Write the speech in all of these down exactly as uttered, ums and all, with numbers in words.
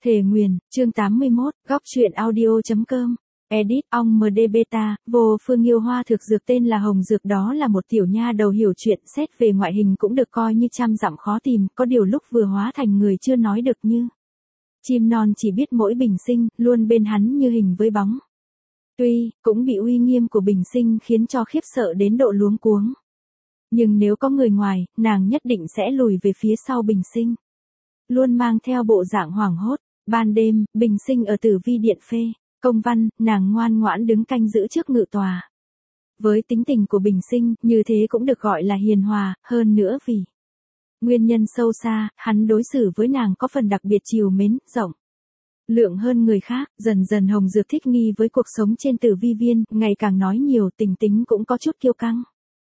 Thề nguyền, chương tám mươi mốt, góc truyện audio.com. Edit, ong em đê beta, vô phương yêu hoa thực dược tên là Hồng Dược, đó là một tiểu nha đầu hiểu chuyện, xét về ngoại hình cũng được coi như trăm dặm khó tìm, có điều lúc vừa hóa thành người chưa nói được như. Chim non chỉ biết mỗi bình sinh, luôn bên hắn như hình với bóng. Tuy, cũng bị uy nghiêm của bình sinh khiến cho khiếp sợ đến độ luống cuống. Nhưng nếu có người ngoài, nàng nhất định sẽ lùi về phía sau bình sinh. Luôn mang theo bộ dạng hoảng hốt. Ban đêm, bình sinh ở Tử Vi điện phê công văn, nàng ngoan ngoãn đứng canh giữ trước ngự tòa. Với tính tình của bình sinh, như thế cũng được gọi là hiền hòa, hơn nữa vì nguyên nhân sâu xa, hắn đối xử với nàng có phần đặc biệt trìu mến, rộng lượng hơn người khác. Dần dần Hồng Dược thích nghi với cuộc sống trên Tử Vi viên, ngày càng nói nhiều, tình tính cũng có chút kiêu căng.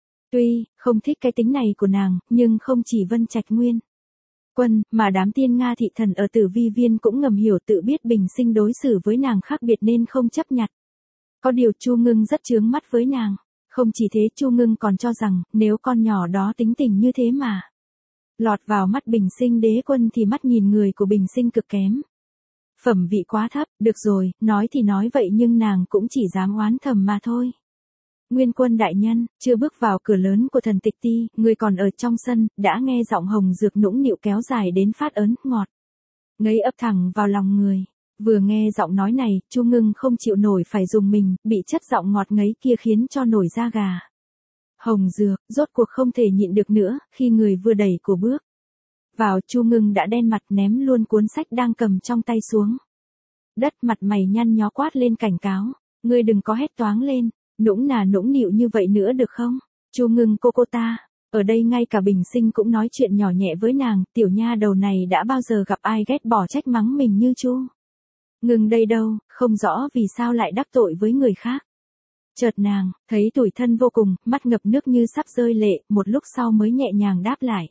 Tuy không thích cái tính này của nàng, nhưng không chỉ Vân Trạch Nguyên Quân, mà đám tiên Nga thị thần ở Tử Vi viên cũng ngầm hiểu tự biết bình sinh đối xử với nàng khác biệt nên không chấp nhặt. Có điều Chu Ngưng rất chướng mắt với nàng. Không chỉ thế, Chu Ngưng còn cho rằng, nếu con nhỏ đó tính tình như thế mà lọt vào mắt bình sinh đế quân thì mắt nhìn người của bình sinh cực kém. Phẩm vị quá thấp, được rồi, nói thì nói vậy nhưng nàng cũng chỉ dám oán thầm mà thôi. Nguyên Quân đại nhân, chưa bước vào cửa lớn của thần tịch ti, người còn ở trong sân, đã nghe giọng Hồng Dược nũng nịu kéo dài đến phát ớn, ngọt ngấy ấp thẳng vào lòng người. Vừa nghe giọng nói này, Chu Ngưng không chịu nổi phải dùng mình, bị chất giọng ngọt ngấy kia khiến cho nổi da gà. Hồng Dược, rốt cuộc không thể nhịn được nữa, khi người vừa đẩy của bước vào, Chu Ngưng đã đen mặt ném luôn cuốn sách đang cầm trong tay xuống đất, mặt mày nhăn nhó quát lên cảnh cáo, ngươi đừng có hét toáng lên. Nũng nà nũng nịu như vậy nữa được không? Chu Ngưng cô cô ta, ở đây ngay cả bình sinh cũng nói chuyện nhỏ nhẹ với nàng, tiểu nha đầu này đã bao giờ gặp ai ghét bỏ trách mắng mình như Chu Ngưng đây đâu, không rõ vì sao lại đắc tội với người khác. Chợt nàng, thấy tủi thân vô cùng, mắt ngập nước như sắp rơi lệ, một lúc sau mới nhẹ nhàng đáp lại.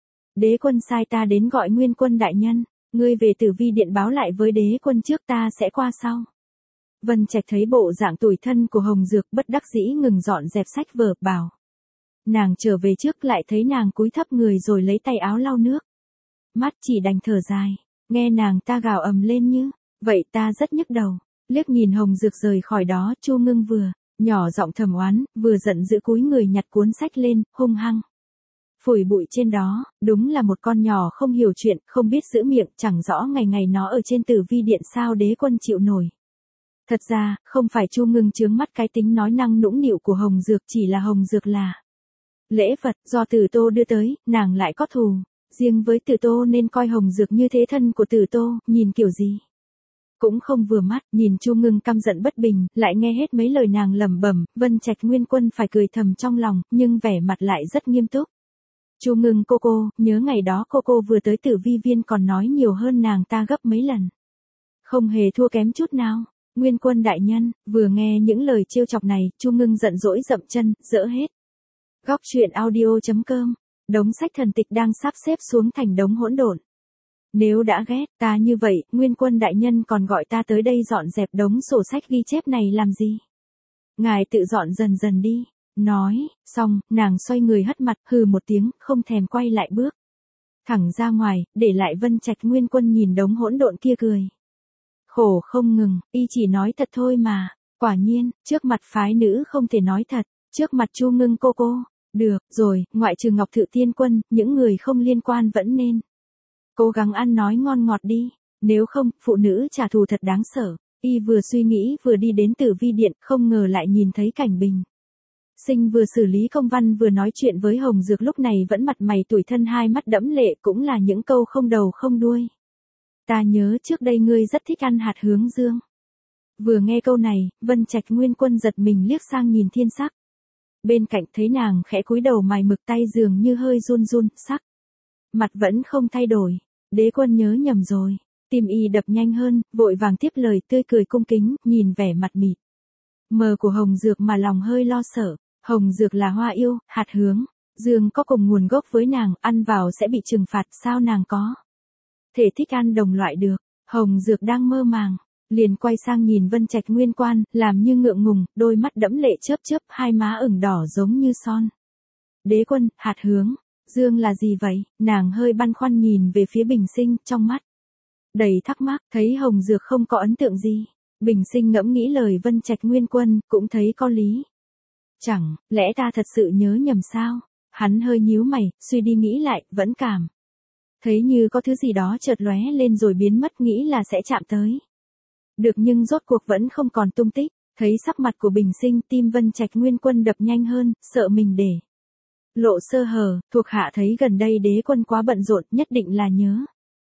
Đế quân sai ta đến gọi Nguyên Quân đại nhân, ngươi về Tử Vi điện báo lại với đế quân trước, ta sẽ qua sau. Vân Trạch thấy bộ dạng tủi thân của Hồng Dược, bất đắc dĩ ngừng dọn dẹp sách vở, bảo nàng trở về trước, lại thấy nàng cúi thấp người rồi lấy tay áo lau nước mắt, chỉ đành thở dài. Nghe nàng ta gào ầm lên như vậy ta rất nhức đầu. Liếc nhìn Hồng Dược rời khỏi đó, Chu Ngưng vừa nhỏ giọng thầm oán, vừa giận dữ cúi người nhặt cuốn sách lên, hung hăng phủi bụi trên đó. Đúng là một con nhỏ không hiểu chuyện, không biết giữ miệng, chẳng rõ ngày ngày nó ở trên Tử Vi điện sao đế quân chịu nổi. Thật ra, không phải Chu Ngưng chướng mắt cái tính nói năng nũng nịu của Hồng Dược, chỉ là Hồng Dược là lễ vật do Tử Tô đưa tới, nàng lại có thù riêng với Tử Tô nên coi Hồng Dược như thế thân của Tử Tô, nhìn kiểu gì cũng không vừa mắt. Nhìn Chu Ngưng căm giận bất bình, lại nghe hết mấy lời nàng lẩm bẩm, Vân Trạch Nguyên Quân phải cười thầm trong lòng, nhưng vẻ mặt lại rất nghiêm túc. Chu Ngưng cô cô, nhớ ngày đó cô cô vừa tới Tử Vi viên còn nói nhiều hơn nàng ta gấp mấy lần. Không hề thua kém chút nào. Nguyên Quân đại nhân, vừa nghe những lời trêu chọc này, Chu Ngưng giận dỗi dậm chân, dỡ hết. Góc truyện audio.com. Đống sách thần tịch đang sắp xếp xuống thành đống hỗn độn. Nếu đã ghét ta như vậy, Nguyên Quân đại nhân còn gọi ta tới đây dọn dẹp đống sổ sách ghi chép này làm gì? Ngài tự dọn dần dần đi. Nói xong, nàng xoay người hất mặt, hừ một tiếng, không thèm quay lại bước thẳng ra ngoài, để lại Vân Trạch Nguyên Quân nhìn đống hỗn độn kia cười khổ không ngừng. Y chỉ nói thật thôi mà. Quả nhiên, trước mặt phái nữ không thể nói thật, trước mặt Chu Ngưng cô cô. Được rồi, ngoại trừ Ngọc Thự Tiên Quân, những người không liên quan vẫn nên cố gắng ăn nói ngon ngọt đi, nếu không, phụ nữ trả thù thật đáng sợ. Y vừa suy nghĩ vừa đi đến Tử Vi điện, không ngờ lại nhìn thấy cảnh bình sinh vừa xử lý công văn vừa nói chuyện với Hồng Dược, lúc này vẫn mặt mày tủi thân, hai mắt đẫm lệ, cũng là những câu không đầu không đuôi. Ta nhớ trước đây ngươi rất thích ăn hạt hướng dương. Vừa nghe câu này, Vân Trạch Nguyên Quân giật mình liếc sang nhìn thiên sắc bên cạnh, thấy nàng khẽ cúi đầu mài mực, tay dường như hơi run run, sắc mặt vẫn không thay đổi. Đế quân nhớ nhầm rồi. Tim y đập nhanh hơn, vội vàng tiếp lời, tươi cười cung kính, nhìn vẻ mặt mịt mờ của Hồng Dược mà lòng hơi lo sợ. Hồng Dược là hoa yêu, hạt hướng dương có cùng nguồn gốc với nàng, ăn vào sẽ bị trừng phạt, sao nàng có thể thích ăn đồng loại được? Hồng Dược đang mơ màng, liền quay sang nhìn Vân Trạch Nguyên Quan, làm như ngượng ngùng, đôi mắt đẫm lệ chớp chớp, hai má ửng đỏ giống như son. Đế quân, hạt hướng dương là gì vậy? Nàng hơi băn khoăn nhìn về phía bình sinh, trong mắt Đầy thắc mắc, thấy Hồng Dược không có ấn tượng gì. Bình sinh ngẫm nghĩ lời Vân Trạch Nguyên Quân, cũng thấy có lý. Chẳng, lẽ ta thật sự nhớ nhầm sao? Hắn hơi nhíu mày, suy đi nghĩ lại, vẫn cảm thấy như có thứ gì đó chợt lóe lên rồi biến mất, nghĩ là sẽ chạm tới. Được nhưng rốt cuộc vẫn không còn tung tích. Thấy sắc mặt của Bình sinh, tim Vân Trạch Nguyên Quân đập nhanh hơn, sợ mình để lộ sơ hở. Thuộc hạ thấy gần đây đế quân quá bận rộn, nhất định là nhớ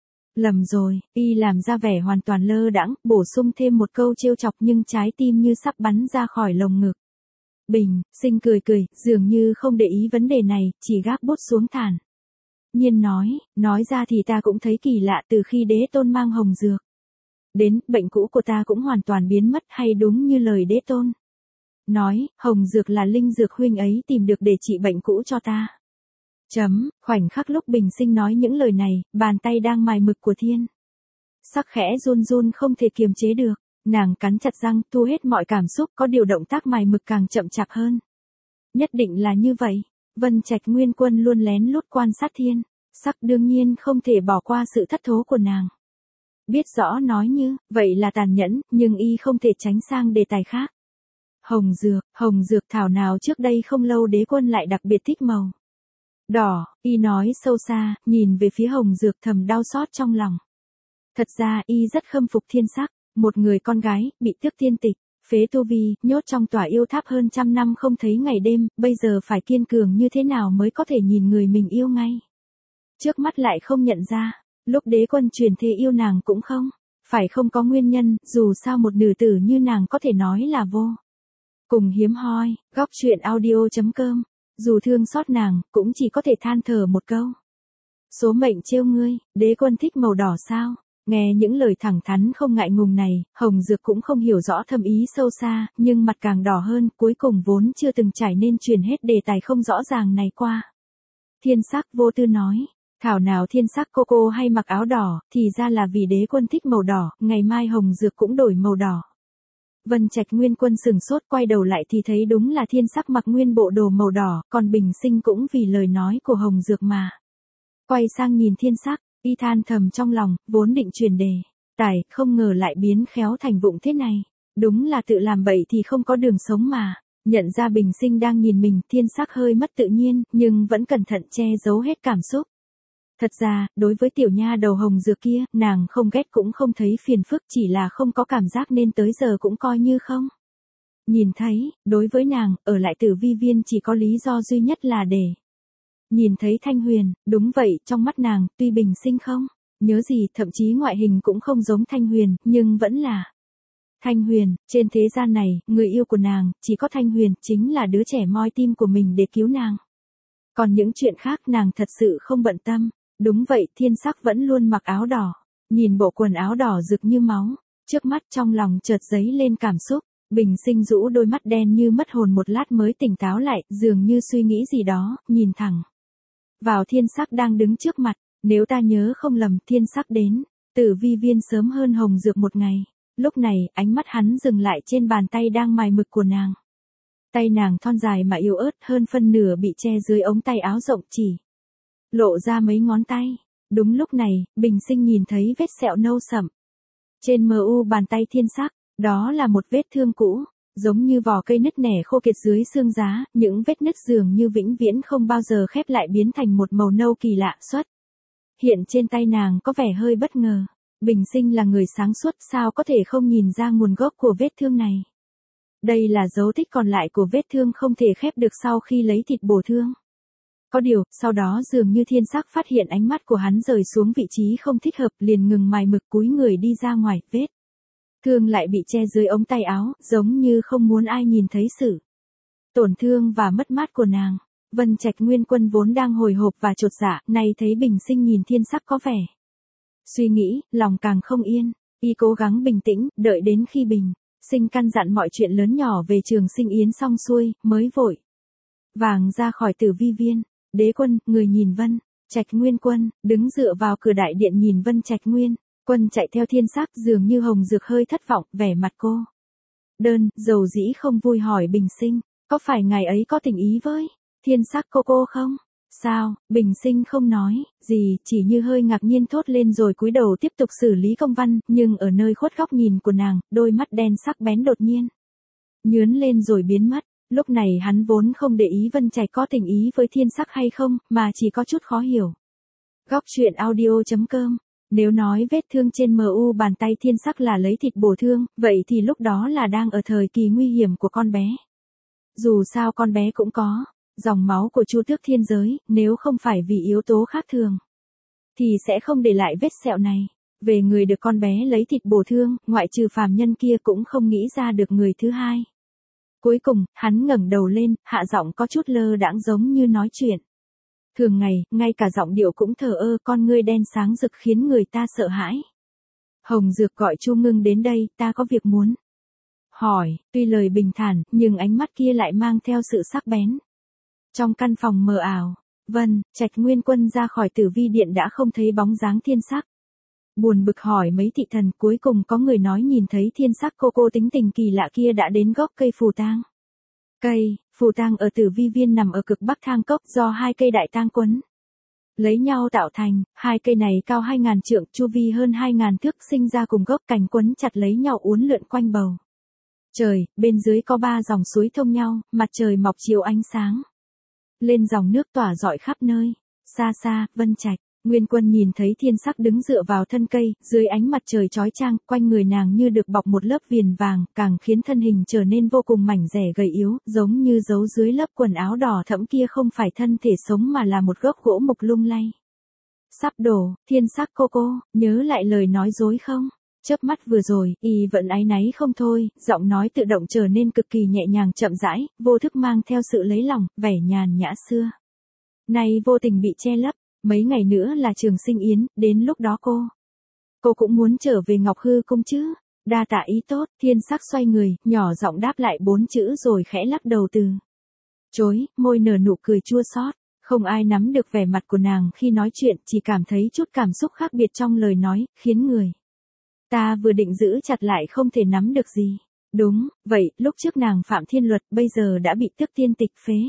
lầm rồi. Y làm ra vẻ hoàn toàn lơ đãng, bổ sung thêm một câu trêu chọc nhưng trái tim như sắp bắn ra khỏi lồng ngực. Bình sinh cười cười, dường như không để ý vấn đề này, chỉ gác bút xuống thản nhiên nói, nói ra thì ta cũng thấy kỳ lạ, từ khi đế tôn mang Hồng Dược đến, bệnh cũ của ta cũng hoàn toàn biến mất, hay đúng như lời đế tôn nói, Hồng Dược là linh dược huynh ấy tìm được để trị bệnh cũ cho ta. Chấm, khoảnh khắc lúc Bình sinh nói những lời này, bàn tay đang mài mực của Thiên Sắc khẽ run run không thể kiềm chế được. Nàng cắn chặt răng, thu hết mọi cảm xúc, có điều động tác mài mực càng chậm chạp hơn. Nhất định là như vậy. Vân Trạch Nguyên Quân luôn lén lút quan sát Thiên Sắc, đương nhiên không thể bỏ qua sự thất thố của nàng. Biết rõ nói như vậy là tàn nhẫn, nhưng y không thể tránh sang đề tài khác. Hồng Dược, Hồng Dược thảo nào trước đây không lâu đế quân lại đặc biệt thích màu đỏ. Y nói sâu xa, nhìn về phía Hồng Dược thầm đau xót trong lòng. Thật ra y rất khâm phục Thiên Sắc, một người con gái bị tước tiên tịch, phế tu vi, nhốt trong tòa yêu tháp hơn trăm năm không thấy ngày đêm, bây giờ phải kiên cường như thế nào mới có thể nhìn người mình yêu ngay trước mắt lại không nhận ra. Lúc đế quân truyền thế yêu nàng cũng không phải không có nguyên nhân, dù sao một nữ tử như nàng có thể nói là vô cùng hiếm hoi. Góc truyện audio chấm com. Dù thương xót nàng, cũng chỉ có thể than thở một câu. Số mệnh trêu ngươi, đế quân thích màu đỏ sao? Nghe những lời thẳng thắn không ngại ngùng này, Hồng Dược cũng không hiểu rõ thâm ý sâu xa, nhưng mặt càng đỏ hơn, cuối cùng vốn chưa từng trải nên truyền hết đề tài không rõ ràng này qua. Thiên Sắc vô tư nói, thảo nào Thiên Sắc cô cô hay mặc áo đỏ, thì ra là vì đế quân thích màu đỏ, ngày mai Hồng Dược cũng đổi màu đỏ. Vân Trạch Nguyên Quân sừng sốt, quay đầu lại thì thấy đúng là Thiên Sắc mặc nguyên bộ đồ màu đỏ, còn Bình sinh cũng vì lời nói của Hồng Dược mà quay sang nhìn Thiên Sắc. Y than thầm trong lòng, vốn định truyền đề tài, không ngờ lại biến khéo thành vụng thế này. Đúng là tự làm bậy thì không có đường sống mà. Nhận ra Bình sinh đang nhìn mình, Thiên Sắc hơi mất tự nhiên, nhưng vẫn cẩn thận che giấu hết cảm xúc. Thật ra, đối với tiểu nha đầu Hồng Dược kia, nàng không ghét cũng không thấy phiền phức, chỉ là không có cảm giác nên tới giờ cũng coi như không nhìn thấy. Đối với nàng, ở lại Tử Vi Viên chỉ có lý do duy nhất là để nhìn thấy Thanh Huyền. Đúng vậy, trong mắt nàng, tuy Bình sinh không nhớ gì, thậm chí ngoại hình cũng không giống Thanh Huyền, nhưng vẫn là Thanh Huyền. Trên thế gian này, người yêu của nàng, chỉ có Thanh Huyền, chính là đứa trẻ moi tim của mình để cứu nàng. Còn những chuyện khác nàng thật sự không bận tâm. Đúng vậy, Thiên Sắc vẫn luôn mặc áo đỏ. Nhìn bộ quần áo đỏ rực như máu, trước mắt trong lòng chợt dấy lên cảm xúc. Bình sinh rũ đôi mắt đen như mất hồn một lát mới tỉnh táo lại, dường như suy nghĩ gì đó, nhìn thẳng vào Thiên Sắc đang đứng trước mặt. Nếu ta nhớ không lầm, Thiên Sắc đến Tử Vi Viên sớm hơn Hồng Dược một ngày. Lúc này, ánh mắt hắn dừng lại trên bàn tay đang mài mực của nàng. Tay nàng thon dài mà yếu ớt, hơn phân nửa bị che dưới ống tay áo rộng, chỉ lộ ra mấy ngón tay. Đúng lúc này, Bình sinh nhìn thấy vết sẹo nâu sậm trên mờ u bàn tay Thiên Sắc. Đó là một vết thương cũ, giống như vỏ cây nứt nẻ khô kiệt dưới xương giá. Những vết nứt dường như vĩnh viễn không bao giờ khép lại, biến thành một màu nâu kỳ lạ xuất hiện trên tay nàng, có vẻ hơi bất ngờ. Bình sinh là người sáng suốt, sao có thể không nhìn ra nguồn gốc của vết thương này. Đây là dấu tích còn lại của vết thương không thể khép được sau khi lấy thịt bổ thương. Có điều, sau đó dường như Thiên Sắc phát hiện ánh mắt của hắn rời xuống vị trí không thích hợp, liền ngừng mài mực cúi người đi ra ngoài. Vết thương lại bị che dưới ống tay áo, giống như không muốn ai nhìn thấy sự tổn thương và mất mát của nàng. Vân Trạch Nguyên Quân vốn đang hồi hộp và chột dạ, nay thấy Bình sinh nhìn Thiên Sắc có vẻ suy nghĩ, lòng càng không yên. Y cố gắng bình tĩnh, đợi đến khi Bình sinh căn dặn mọi chuyện lớn nhỏ về Trường Sinh Yến xong xuôi, mới vội vàng ra khỏi Tử Vi Viên. Đế quân, người nhìn Vân Trạch Nguyên Quân đứng dựa vào cửa đại điện nhìn Vân Trạch Nguyên Quân chạy theo Thiên Sắc, dường như Hồng Dược hơi thất vọng, vẻ mặt cô đơn, dầu dĩ không vui hỏi Bình sinh, có phải ngài ấy có tình ý với Thiên Sắc cô cô không? Sao? Bình sinh không nói gì, chỉ như hơi ngạc nhiên thốt lên rồi cúi đầu tiếp tục xử lý công văn, nhưng ở nơi khuất góc nhìn của nàng, đôi mắt đen sắc bén đột nhiên nhướn lên rồi biến mất. Lúc này hắn vốn không để ý Vân Trạch có tình ý với Thiên Sắc hay không, mà chỉ có chút khó hiểu. Góc truyện audio chấm com. Nếu nói vết thương trên mờ u bàn tay Thiên Sắc là lấy thịt bổ thương, vậy thì lúc đó là đang ở thời kỳ nguy hiểm của con bé. Dù sao con bé cũng có dòng máu của Chu Tước Thiên Giới, nếu không phải vì yếu tố khác thường, thì sẽ không để lại vết sẹo này. Về người được con bé lấy thịt bổ thương, ngoại trừ phàm nhân kia cũng không nghĩ ra được người thứ hai. Cuối cùng, hắn ngẩng đầu lên, hạ giọng có chút lơ đãng giống như nói chuyện. Thường ngày, ngay cả giọng điệu cũng thờ ơ, con ngươi đen sáng rực khiến người ta sợ hãi. Hồng Dược gọi Chu Ngưng đến đây, ta có việc muốn hỏi. Tuy lời bình thản, nhưng ánh mắt kia lại mang theo sự sắc bén. Trong căn phòng mờ ảo, Vân Trạch Nguyên Quân ra khỏi Tử Vi Điện đã không thấy bóng dáng Thiên Sắc. Buồn bực hỏi mấy thị thần, cuối cùng có người nói nhìn thấy Thiên Sắc cô cô tính tình kỳ lạ kia đã đến gốc cây phù tang. Cây phù tang ở Tử Vi Viên nằm ở cực bắc thang cốc, do hai cây đại tang quấn lấy nhau tạo thành. Hai cây này cao hai ngàn trượng, chu vi hơn hai ngàn thước, sinh ra cùng gốc, cành quấn chặt lấy nhau uốn lượn quanh bầu trời. Bên dưới có ba dòng suối thông nhau, mặt trời mọc chiếu ánh sáng lên dòng nước tỏa rọi khắp nơi. Xa xa, Vân Trạch Nguyên Quân nhìn thấy Thiên Sắc đứng dựa vào thân cây, dưới ánh mặt trời chói chang, quanh người nàng như được bọc một lớp viền vàng, càng khiến thân hình trở nên vô cùng mảnh dẻ gầy yếu, giống như giấu dưới lớp quần áo đỏ thẫm kia không phải thân thể sống mà là một gốc gỗ mục lung lay. Sắp đổ. Thiên Sắc cô cô, nhớ lại lời nói dối không? Chớp mắt vừa rồi, y vẫn áy náy không thôi, giọng nói tự động trở nên cực kỳ nhẹ nhàng chậm rãi, vô thức mang theo sự lấy lòng, vẻ nhàn nhã xưa nay vô tình bị che lấp. Mấy ngày nữa là Trường Sinh Yến, đến lúc đó cô cô cũng muốn trở về Ngọc Hư Cung chứ? Đa tạ ý tốt. Thiên Sắc xoay người, nhỏ giọng đáp lại bốn chữ rồi khẽ lắc đầu từ chối, môi nở nụ cười chua xót. Không ai nắm được vẻ mặt của nàng khi nói chuyện, chỉ cảm thấy chút cảm xúc khác biệt trong lời nói, khiến người ta vừa định giữ chặt lại không thể nắm được gì. Đúng vậy, lúc trước nàng phạm thiên luật, bây giờ đã bị Tước Tiên tịch phế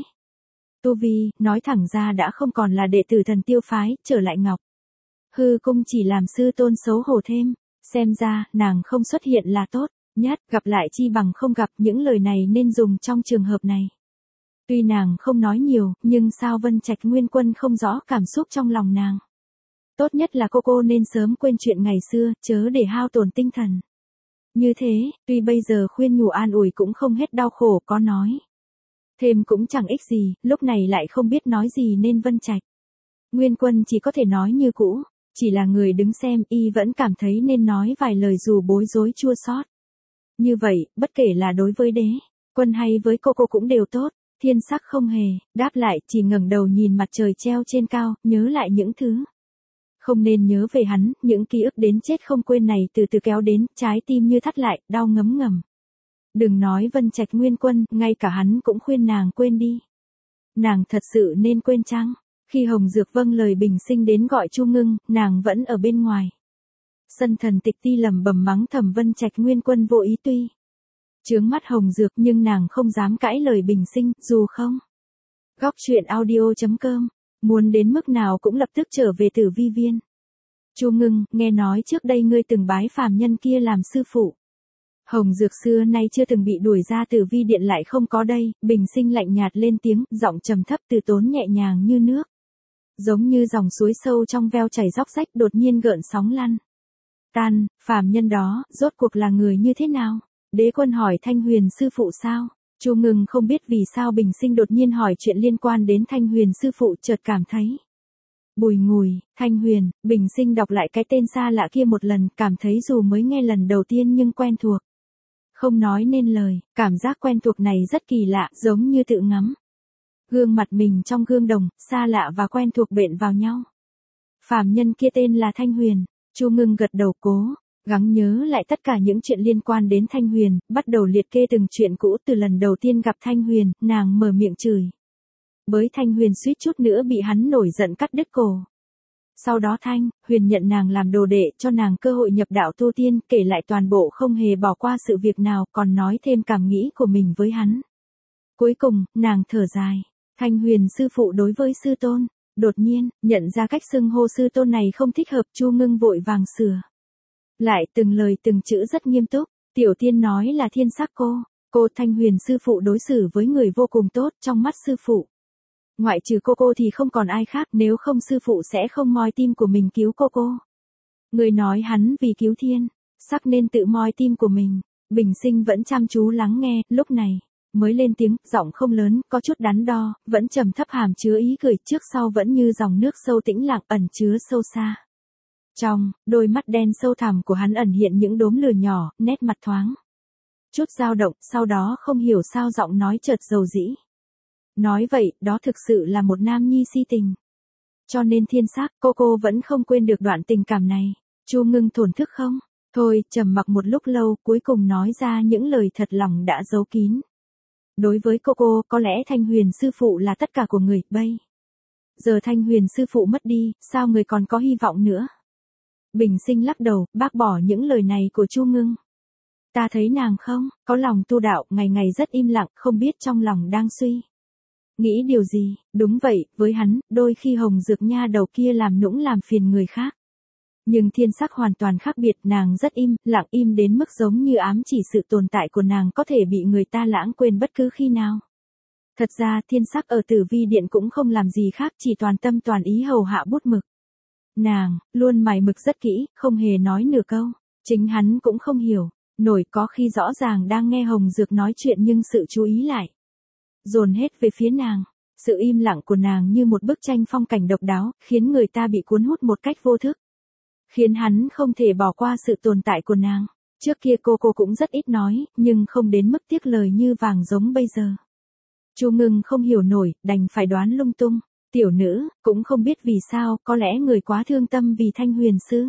tu vi, nói thẳng ra đã không còn là đệ tử Thần Tiêu phái, trở lại Ngọc Hư Cung chỉ làm sư tôn xấu hổ thêm. Xem ra, nàng không xuất hiện là tốt nhất, gặp lại chi bằng không gặp, những lời này nên dùng trong trường hợp này. Tuy nàng không nói nhiều, nhưng sao Vân Trạch Nguyên Quân không rõ cảm xúc trong lòng nàng. Tốt nhất là cô cô nên sớm quên chuyện ngày xưa, chớ để hao tổn tinh thần. Như thế, tuy bây giờ khuyên nhủ an ủi cũng không hết đau khổ, có nói thêm cũng chẳng ích gì, lúc này lại không biết nói gì nên Vân Trạch Nguyên Quân chỉ có thể nói như cũ. Chỉ là người đứng xem, y vẫn cảm thấy nên nói vài lời dù bối rối chua xót. Như vậy, bất kể là đối với đế quân hay với cô cô cũng đều tốt. Thiên Sắc không hề đáp lại, chỉ ngẩng đầu nhìn mặt trời treo trên cao, nhớ lại những thứ không nên nhớ về hắn, những ký ức đến chết không quên này từ từ kéo đến, trái tim như thắt lại, đau ngấm ngầm. Đừng nói Vân Trạch Nguyên Quân, ngay cả hắn cũng khuyên nàng quên đi. Nàng thật sự nên quên chăng? Khi Hồng Dược vâng lời bình sinh đến gọi Chu Ngưng, nàng vẫn ở bên ngoài sân Thần Tịch Ti lẩm bẩm mắng thầm Vân Trạch Nguyên Quân vô ý, tuy chướng mắt Hồng Dược nhưng nàng không dám cãi lời bình sinh, dù không. Góc truyện audio chấm com, muốn đến mức nào cũng lập tức trở về Tử Vi Viên. Chu Ngưng, nghe nói trước đây ngươi từng bái phàm nhân kia làm sư phụ. Hồng Dược xưa nay chưa từng bị đuổi ra Tử Vi Điện lại không có đây. Bình sinh lạnh nhạt lên tiếng, giọng trầm thấp từ tốn nhẹ nhàng như nước. Giống như dòng suối sâu trong veo chảy róc rách đột nhiên gợn sóng lăn tan. Phàm nhân đó, rốt cuộc là người như thế nào? Đế Quân hỏi Thanh Huyền sư phụ sao? Chu Ngưng không biết vì sao bình sinh đột nhiên hỏi chuyện liên quan đến Thanh Huyền sư phụ, chợt cảm thấy bùi ngùi. Thanh Huyền, bình sinh đọc lại cái tên xa lạ kia một lần, cảm thấy dù mới nghe lần đầu tiên nhưng quen thuộc. Không nói nên lời, cảm giác quen thuộc này rất kỳ lạ, giống như tự ngắm gương mặt mình trong gương đồng, xa lạ và quen thuộc bện vào nhau. Phàm nhân kia tên là Thanh Huyền. Chu Ngưng gật đầu cố gắng nhớ lại tất cả những chuyện liên quan đến Thanh Huyền, bắt đầu liệt kê từng chuyện cũ. Từ lần đầu tiên gặp Thanh Huyền, nàng mở miệng chửi bới Thanh Huyền suýt chút nữa bị hắn nổi giận cắt đứt cổ. Sau đó Thanh Huyền nhận nàng làm đồ đệ, cho nàng cơ hội nhập đạo tu tiên, kể lại toàn bộ không hề bỏ qua sự việc nào, còn nói thêm cảm nghĩ của mình với hắn. Cuối cùng, nàng thở dài. Thanh Huyền sư phụ đối với sư tôn, đột nhiên, nhận ra cách xưng hô sư tôn này không thích hợp, Chu Ngưng vội vàng sửa. Lại từng lời từng chữ rất nghiêm túc, tiểu tiên nói là thiên sắc cô, cô Thanh Huyền sư phụ đối xử với người vô cùng tốt trong mắt sư phụ. Ngoại trừ cô cô thì không còn ai khác, nếu không sư phụ sẽ không moi tim của mình cứu cô cô. Người nói hắn vì cứu thiên, sắc nên tự moi tim của mình. Bình Sinh vẫn chăm chú lắng nghe, lúc này mới lên tiếng, giọng không lớn, có chút đắn đo, vẫn trầm thấp hàm chứa ý cười, trước sau vẫn như dòng nước sâu tĩnh lặng ẩn chứa sâu xa. Trong đôi mắt đen sâu thẳm của hắn ẩn hiện những đốm lửa nhỏ, nét mặt thoáng chút dao động, sau đó không hiểu sao giọng nói chợt dầu dĩ. Nói vậy, đó thực sự là một nam nhi si tình. Cho nên thiên sắc, cô cô vẫn không quên được đoạn tình cảm này. Chu Ngưng thổn thức không? Thôi, trầm mặc một lúc lâu, cuối cùng nói ra những lời thật lòng đã giấu kín. Đối với cô cô, có lẽ Thanh Huyền sư phụ là tất cả của người, bây giờ Thanh Huyền sư phụ mất đi, sao người còn có hy vọng nữa? Bình Sinh lắc đầu, bác bỏ những lời này của Chu Ngưng. Ta thấy nàng không, có lòng tu đạo, ngày ngày rất im lặng, không biết trong lòng đang suy nghĩ điều gì. Đúng vậy, với hắn, đôi khi Hồng Dược nha đầu kia làm nũng làm phiền người khác. Nhưng thiên sắc hoàn toàn khác biệt, nàng rất im, lặng im đến mức giống như ám chỉ sự tồn tại của nàng có thể bị người ta lãng quên bất cứ khi nào. Thật ra thiên sắc ở Tử Vi Điện cũng không làm gì khác, chỉ toàn tâm toàn ý hầu hạ bút mực. Nàng, luôn mài mực rất kỹ, không hề nói nửa câu. Chính hắn cũng không hiểu nổi, có khi rõ ràng đang nghe Hồng Dược nói chuyện nhưng sự chú ý lại dồn hết về phía nàng. Sự im lặng của nàng như một bức tranh phong cảnh độc đáo, khiến người ta bị cuốn hút một cách vô thức. Khiến hắn không thể bỏ qua sự tồn tại của nàng. Trước kia cô cô cũng rất ít nói, nhưng không đến mức tiếc lời như vàng giống bây giờ. Chu Ngưng không hiểu nổi, đành phải đoán lung tung. Tiểu nữ, cũng không biết vì sao, có lẽ người quá thương tâm vì Thanh Huyền sư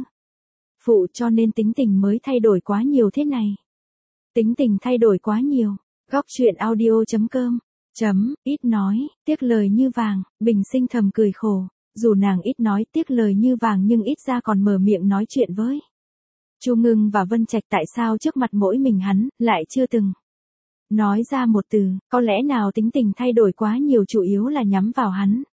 phụ cho nên tính tình mới thay đổi quá nhiều thế này. Tính tình thay đổi quá nhiều. Góc truyện audio chấm com Chấm, ít nói, tiếc lời như vàng, Bình Sinh thầm cười khổ. Dù nàng ít nói tiếc lời như vàng nhưng ít ra còn mở miệng nói chuyện với Chu Ngưng và Vân Trạch, tại sao trước mặt mỗi mình hắn, lại chưa từng nói ra một từ, có lẽ nào tính tình thay đổi quá nhiều chủ yếu là nhắm vào hắn.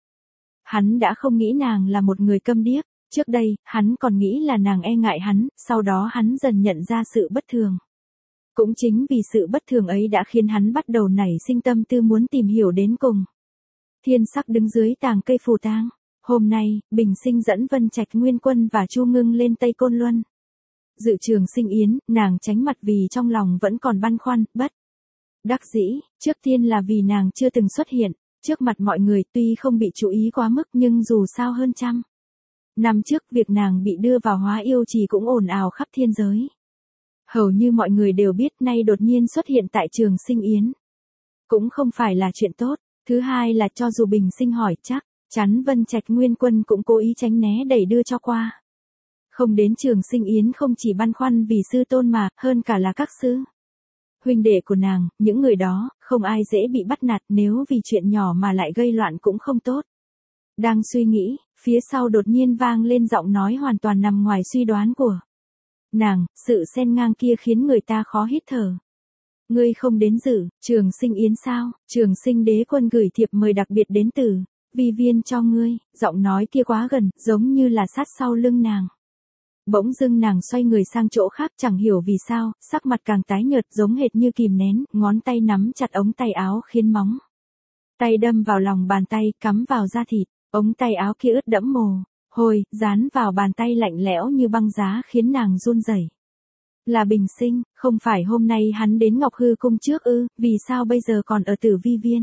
Hắn đã không nghĩ nàng là một người câm điếc, trước đây, hắn còn nghĩ là nàng e ngại hắn, sau đó hắn dần nhận ra sự bất thường. Cũng chính vì sự bất thường ấy đã khiến hắn bắt đầu nảy sinh tâm tư muốn tìm hiểu đến cùng. Thiên sắc đứng dưới tàng cây phù tang. Hôm nay, Bình Sinh dẫn Vân Trạch Nguyên Quân và Chu Ngưng lên Tây Côn Luân. Dự Trường Sinh Yến, nàng tránh mặt vì trong lòng vẫn còn băn khoăn, bất đắc dĩ, trước tiên là vì nàng chưa từng xuất hiện trước mặt mọi người, tuy không bị chú ý quá mức nhưng dù sao hơn trăm năm trước việc nàng bị đưa vào Hóa Yêu Trì cũng ồn ào khắp thiên giới. Hầu như mọi người đều biết, nay đột nhiên xuất hiện tại Trường Sinh Yến cũng không phải là chuyện tốt. Thứ hai là cho dù Bình Sinh hỏi chắc chắn Vân Trạch Nguyên Quân cũng cố ý tránh né đẩy đưa cho qua. Không đến Trường Sinh Yến không chỉ băn khoăn vì sư tôn mà, hơn cả là các sư huynh đệ của nàng, những người đó, không ai dễ bị bắt nạt, nếu vì chuyện nhỏ mà lại gây loạn cũng không tốt. Đang suy nghĩ, phía sau đột nhiên vang lên giọng nói hoàn toàn nằm ngoài suy đoán của nàng, sự xen ngang kia khiến người ta khó hít thở. Ngươi không đến dự Trường Sinh Yến sao? Trường Sinh Đế Quân gửi thiệp mời đặc biệt đến từ Vi Viên cho ngươi. Giọng nói kia quá gần, giống như là sát sau lưng nàng. Bỗng dưng nàng xoay người sang chỗ khác, chẳng hiểu vì sao, sắc mặt càng tái nhợt, giống hệt như kìm nén, ngón tay nắm chặt ống tay áo khiến móng tay đâm vào lòng bàn tay, cắm vào da thịt. Ống tay áo kia ướt đẫm mồ hôi, dán vào bàn tay lạnh lẽo như băng giá khiến nàng run rẩy. Là Bình Sinh, không phải hôm nay hắn đến Ngọc Hư Cung trước ư, vì sao bây giờ còn ở Tử Vi Viên?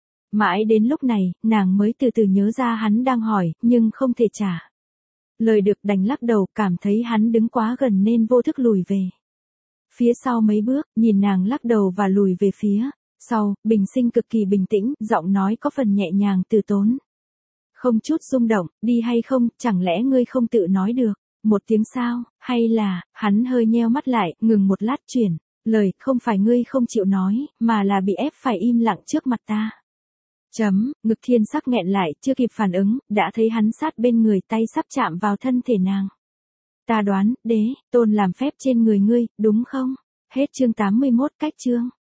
Mãi đến lúc này, nàng mới từ từ nhớ ra hắn đang hỏi, nhưng không thể trả lời được, đành lắc đầu, cảm thấy hắn đứng quá gần nên vô thức lùi về phía sau mấy bước, nhìn nàng lắc đầu và lùi về phía sau. Bình Sinh cực kỳ bình tĩnh, giọng nói có phần nhẹ nhàng từ tốn, không chút rung động. Đi hay không, chẳng lẽ ngươi không tự nói được một tiếng sao? Hay là, hắn hơi nheo mắt lại, ngừng một lát chuyển lời, không phải ngươi không chịu nói, mà là bị ép phải im lặng trước mặt ta. Chấm, ngực thiên sắc nghẹn lại, chưa kịp phản ứng, đã thấy hắn sát bên người, tay sắp chạm vào thân thể nàng. Ta đoán, đế tôn làm phép trên người ngươi, đúng không? Hết chương tám mươi mốt, cách chương.